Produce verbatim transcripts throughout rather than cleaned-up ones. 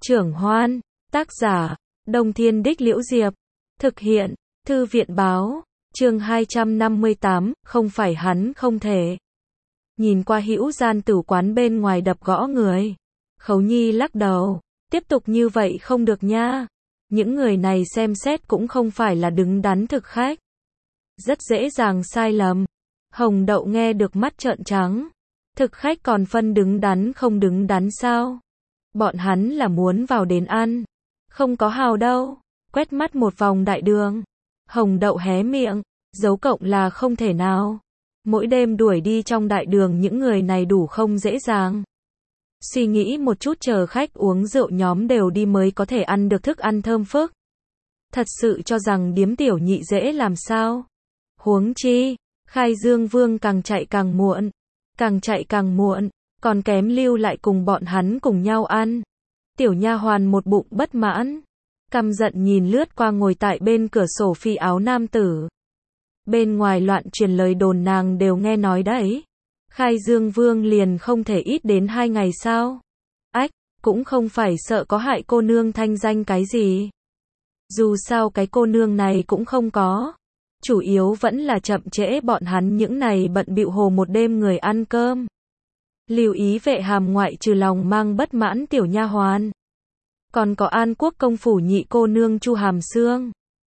Trưởng Hoan, tác giả, Đông Thiên Đích Liễu Diệp, thực hiện, Thư viện Báo, chương hai trăm năm mươi tám, không phải hắn không thể. Nhìn qua Hữu Gian tử quán bên ngoài đập gõ người, Khấu Nhi lắc đầu, tiếp tục như vậy không được nha. Những người này xem xét cũng không phải là đứng đắn thực khách. Rất dễ dàng sai lầm. Hồng Đậu nghe được mắt trợn trắng. Thực khách còn phân đứng đắn không đứng đắn sao? Bọn hắn là muốn vào đến ăn. Không có hào đâu. Quét mắt một vòng đại đường. Hồng Đậu hé miệng. Dấu cộng là không thể nào. Mỗi đêm đuổi đi trong đại đường những người này đủ không dễ dàng. Suy nghĩ một chút chờ khách uống rượu nhóm đều đi mới có thể ăn được thức ăn thơm phức. Thật sự cho rằng điếm tiểu nhị dễ làm sao? Huống chi, Khai Dương Vương càng chạy càng muộn. Càng chạy càng muộn, còn kém lưu lại cùng bọn hắn cùng nhau ăn. Tiểu nha hoàn một bụng bất mãn. Căm giận nhìn lướt qua ngồi tại bên cửa sổ phi áo nam tử. Bên ngoài loạn truyền lời đồn nàng đều nghe nói đấy. Khai Dương Vương liền không thể ít đến hai ngày sao? Ách, cũng không phải sợ có hại cô nương thanh danh cái gì. Dù sao cái cô nương này cũng không có. Chủ yếu vẫn là chậm trễ bọn hắn những này bận bịu hồ một đêm người ăn cơm. Lưu ý vệ hàm ngoại trừ lòng mang bất mãn tiểu nha hoàn. Còn có An Quốc công phủ nhị cô nương Chu Hàm Sương.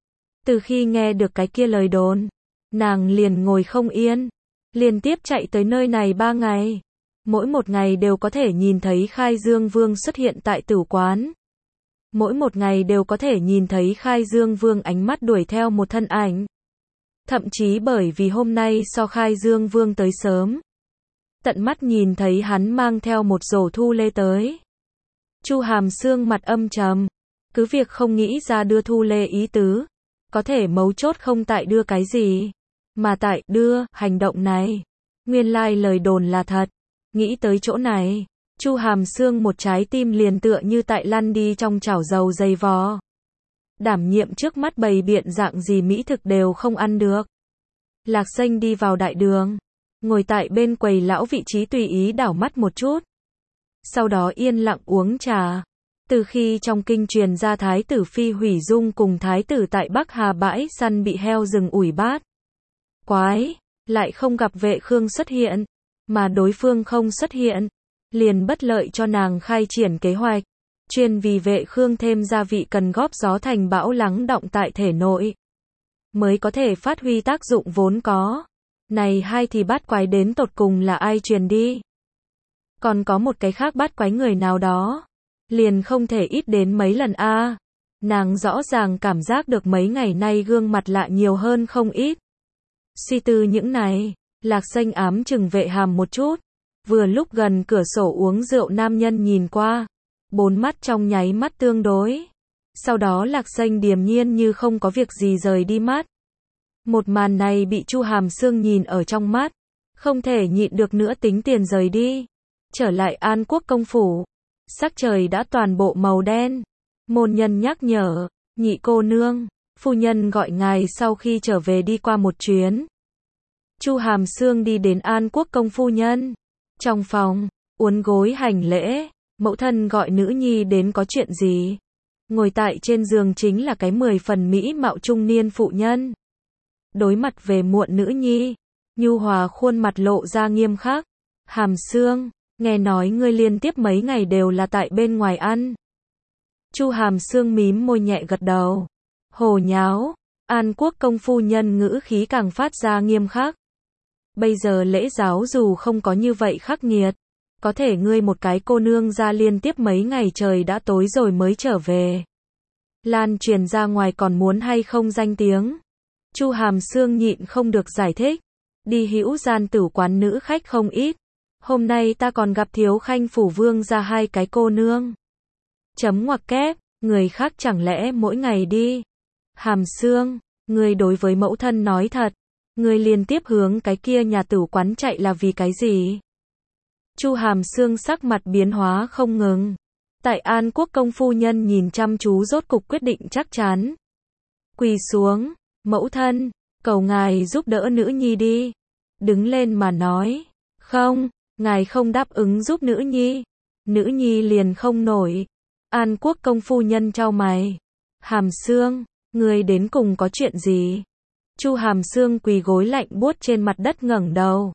Từ khi nghe được cái kia lời đồn, nàng liền ngồi không yên. Liên tiếp chạy tới nơi này ba ngày. Mỗi một ngày đều có thể nhìn thấy Khai Dương Vương xuất hiện tại tử quán. Mỗi một ngày đều có thể nhìn thấy Khai Dương Vương ánh mắt đuổi theo một thân ảnh. Thậm chí bởi vì hôm nay so Khai Dương Vương tới sớm. Tận mắt nhìn thấy hắn mang theo một rổ thu lê tới. Chu Hàm Sương mặt âm trầm. Cứ việc không nghĩ ra đưa thu lê ý tứ. Có thể mấu chốt không tại đưa cái gì. Mà tại đưa, hành động này. Nguyên lai lời đồn là thật. Nghĩ tới chỗ này. Chu Hàm Sương một trái tim liền tựa như tại lăn đi trong chảo dầu dày vò. Đảm nhiệm trước mắt bày biện dạng gì mỹ thực đều không ăn được. Lạc Xanh đi vào đại đường. Ngồi tại bên quầy lão vị trí tùy ý đảo mắt một chút. Sau đó yên lặng uống trà. Từ khi trong kinh truyền ra thái tử Phi Hủy Dung cùng thái tử tại Bắc Hà bãi săn bị heo rừng ủi bát. Quái, lại không gặp Vệ Khương xuất hiện. Mà đối phương không xuất hiện. Liền bất lợi cho nàng khai triển kế hoạch. Chuyên vì Vệ Khương thêm gia vị cần góp gió thành bão lắng đọng tại thể nội. Mới có thể phát huy tác dụng vốn có. Này hai thì bát quái đến tột cùng là ai truyền đi. Còn có một cái khác bát quái người nào đó. Liền không thể ít đến mấy lần a. À. Nàng rõ ràng cảm giác được mấy ngày nay gương mặt lạ nhiều hơn không ít. Suy tư những này, Lạc Xanh ám chừng Vệ Hàm một chút. Vừa lúc gần cửa sổ uống rượu nam nhân nhìn qua. Bốn mắt trong nháy mắt tương đối. Sau đó Lạc Xanh điềm nhiên như không có việc gì rời đi mắt. Một màn này bị Chu Hàm Sương nhìn ở trong mắt. Không thể nhịn được nữa tính tiền rời đi. Trở lại An Quốc công phủ. Sắc trời đã toàn bộ màu đen. Môn nhân nhắc nhở. Nhị cô nương. Phu nhân gọi ngài sau khi trở về đi qua một chuyến. Chu Hàm Sương đi đến An Quốc công phu nhân. Trong phòng. Uốn gối hành lễ. Mẫu thân gọi nữ nhi đến có chuyện gì? Ngồi tại trên giường chính là cái mười phần mỹ mạo trung niên phụ nhân. Đối mặt về muộn nữ nhi. Nhu hòa khuôn mặt lộ ra nghiêm khắc. Hàm Sương, nghe nói ngươi liên tiếp mấy ngày đều là tại bên ngoài ăn. Chu Hàm Sương mím môi nhẹ gật đầu. Hồ nháo. An Quốc công phu nhân ngữ khí càng phát ra nghiêm khắc. Bây giờ lễ giáo dù không có như vậy khắc nghiệt. Có thể ngươi một cái cô nương ra liên tiếp mấy ngày trời đã tối rồi mới trở về. Lan truyền ra ngoài còn muốn hay không danh tiếng. Chu Hàm Sương nhịn không được giải thích. Đi Hữu Gian tử quán nữ khách không ít. Hôm nay ta còn gặp Thiếu Khanh phủ vương ra hai cái cô nương. Chấm ngoặc kép, người khác chẳng lẽ mỗi ngày đi. Hàm Sương, ngươi đối với mẫu thân nói thật. Ngươi liên tiếp hướng cái kia nhà tử quán chạy là vì cái gì? Chu Hàm Sương sắc mặt biến hóa không ngừng. Tại An Quốc công phu nhân nhìn chăm chú rốt cục quyết định chắc chắn. Quỳ xuống, mẫu thân, cầu ngài giúp đỡ nữ nhi đi. Đứng lên mà nói, không, ngài không đáp ứng giúp nữ nhi. Nữ nhi liền không nổi. An Quốc công phu nhân chau mày. Hàm Sương, ngươi đến cùng có chuyện gì? Chu Hàm Sương quỳ gối lạnh buốt trên mặt đất ngẩng đầu.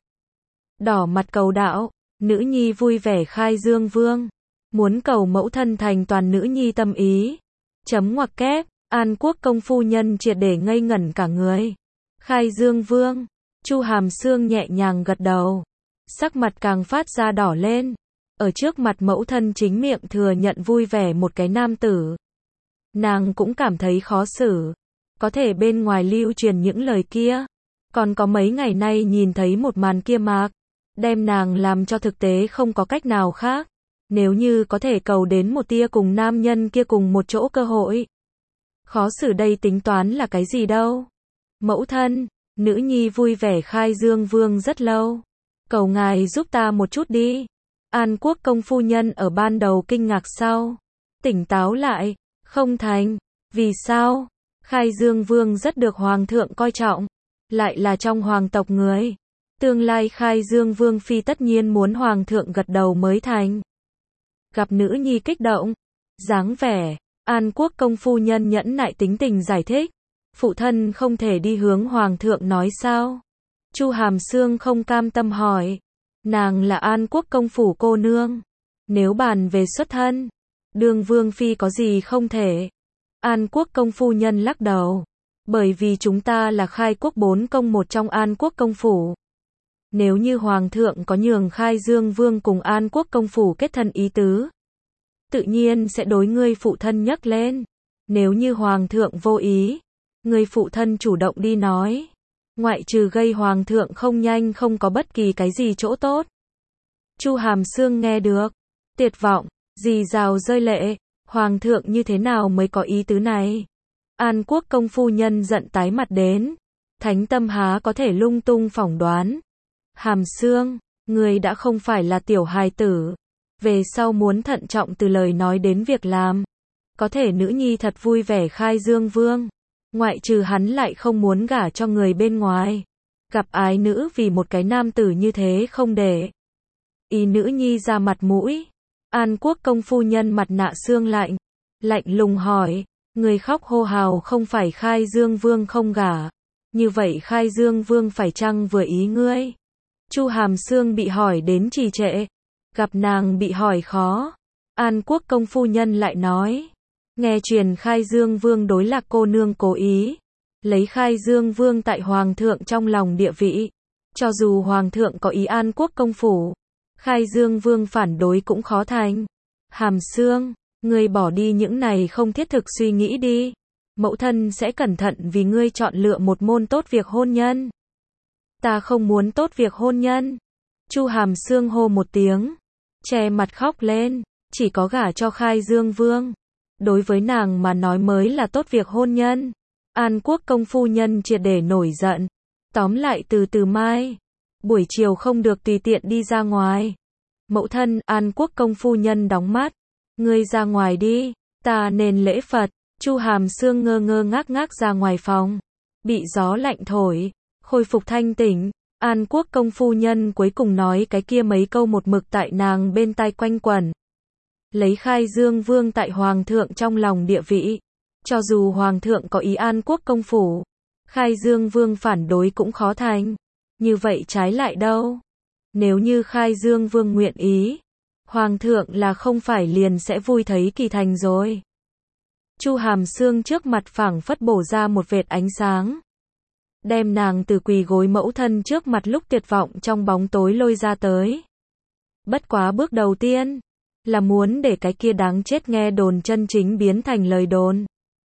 Đỏ mặt cầu đạo, nữ nhi vui vẻ khai dương vương. Muốn cầu mẫu thân thành toàn nữ nhi tâm ý. Chấm ngoặc kép, An Quốc công phu nhân triệt để ngây ngẩn cả người. Khai dương vương, Chu Hàm Sương nhẹ nhàng gật đầu. Sắc mặt càng phát ra đỏ lên. Ở trước mặt mẫu thân chính miệng thừa nhận vui vẻ một cái nam tử. Nàng cũng cảm thấy khó xử. Có thể bên ngoài lưu truyền những lời kia. Còn có mấy ngày nay nhìn thấy một màn kia mạc. Đem nàng làm cho thực tế không có cách nào khác. Nếu như có thể cầu đến một tia cùng nam nhân kia cùng một chỗ cơ hội. Khó xử đây tính toán là cái gì đâu. Mẫu thân, nữ nhi vui vẻ khai dương vương rất lâu. Cầu ngài giúp ta một chút đi. An Quốc công phu nhân ở ban đầu kinh ngạc sau. Tỉnh táo lại, không thành. Vì sao? Khai dương vương rất được hoàng thượng coi trọng. Lại là trong hoàng tộc người. Tương lai khai dương vương phi tất nhiên muốn hoàng thượng gật đầu mới thành. Gặp nữ nhi kích động. Dáng vẻ. An Quốc công phu nhân nhẫn nại tính tình giải thích. Phụ thân không thể đi hướng hoàng thượng nói sao? Chu Hàm Sương không cam tâm hỏi. Nàng là An Quốc công phủ cô nương. Nếu bàn về xuất thân, đương vương phi có gì không thể. An Quốc công phu nhân lắc đầu. Bởi vì chúng ta là khai quốc bốn công một trong An Quốc công phủ. Nếu như hoàng thượng có nhường khai dương vương cùng An Quốc công phủ kết thân ý tứ, tự nhiên sẽ đối ngươi phụ thân nhắc lên. Nếu như hoàng thượng vô ý, ngươi phụ thân chủ động đi nói. Ngoại trừ gây hoàng thượng không nhanh không có bất kỳ cái gì chỗ tốt. Chu Hàm Sương nghe được. Tuyệt vọng, rì rào rơi lệ. Hoàng thượng như thế nào mới có ý tứ này? An Quốc công phu nhân giận tái mặt đến. Thánh tâm há có thể lung tung phỏng đoán. Hàm Sương, người đã không phải là tiểu hài tử. Về sau muốn thận trọng từ lời nói đến việc làm. Có thể nữ nhi thật vui vẻ khai dương vương. Ngoại trừ hắn lại không muốn gả cho người bên ngoài. Gặp ái nữ vì một cái nam tử như thế không để ý nữ nhi ra mặt mũi. An Quốc công phu nhân mặt nạ xương lạnh. Lạnh lùng hỏi. Người khóc hô hào không phải khai dương vương không gả. Như vậy khai dương vương phải chăng vừa ý ngươi? Chu Hàm Sương bị hỏi đến trì trệ. Gặp nàng bị hỏi khó. An Quốc công phu nhân lại nói. Nghe truyền khai dương vương đối Lạc cô nương cố ý. Lấy khai dương vương tại hoàng thượng trong lòng địa vị. Cho dù hoàng thượng có ý An Quốc công phủ. Khai dương vương phản đối cũng khó thành. Hàm Sương, ngươi bỏ đi những này không thiết thực suy nghĩ đi. Mẫu thân sẽ cẩn thận vì ngươi chọn lựa một môn tốt việc hôn nhân. Ta không muốn tốt việc hôn nhân. Chu Hàm Sương hô một tiếng. Che mặt khóc lên. Chỉ có gả cho khai dương vương. Đối với nàng mà nói mới là tốt việc hôn nhân. An Quốc công phu nhân triệt để nổi giận. Tóm lại từ từ mai. Buổi chiều không được tùy tiện đi ra ngoài. Mẫu thân, An Quốc công phu nhân đóng mắt. Ngươi ra ngoài đi. Ta nên lễ Phật. Chu Hàm Sương ngơ ngơ ngác ngác ra ngoài phòng. Bị gió lạnh thổi. Khôi phục thanh tỉnh. An Quốc công phu nhân cuối cùng nói cái kia mấy câu một mực tại nàng bên tai quanh quẩn. Lấy khai dương vương tại hoàng thượng trong lòng địa vị. Cho dù hoàng thượng có ý An Quốc công phủ. Khai dương vương phản đối cũng khó thành. Như vậy trái lại đâu? Nếu như khai dương vương nguyện ý. Hoàng thượng là không phải liền sẽ vui thấy kỳ thành rồi. Chu Hàm Sương trước mặt phảng phất bổ ra một vệt ánh sáng. Đem nàng từ quỳ gối mẫu thân trước mặt lúc tuyệt vọng trong bóng tối lôi ra tới. Bất quá bước đầu tiên. Là muốn để cái kia đáng chết nghe đồn chân chính biến thành lời đồn.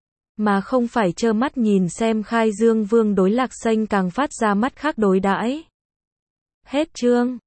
Mà không phải trơ mắt nhìn xem khai dương vương đối Lạc Xanh càng phát ra mắt khác đối đãi. Hết chương.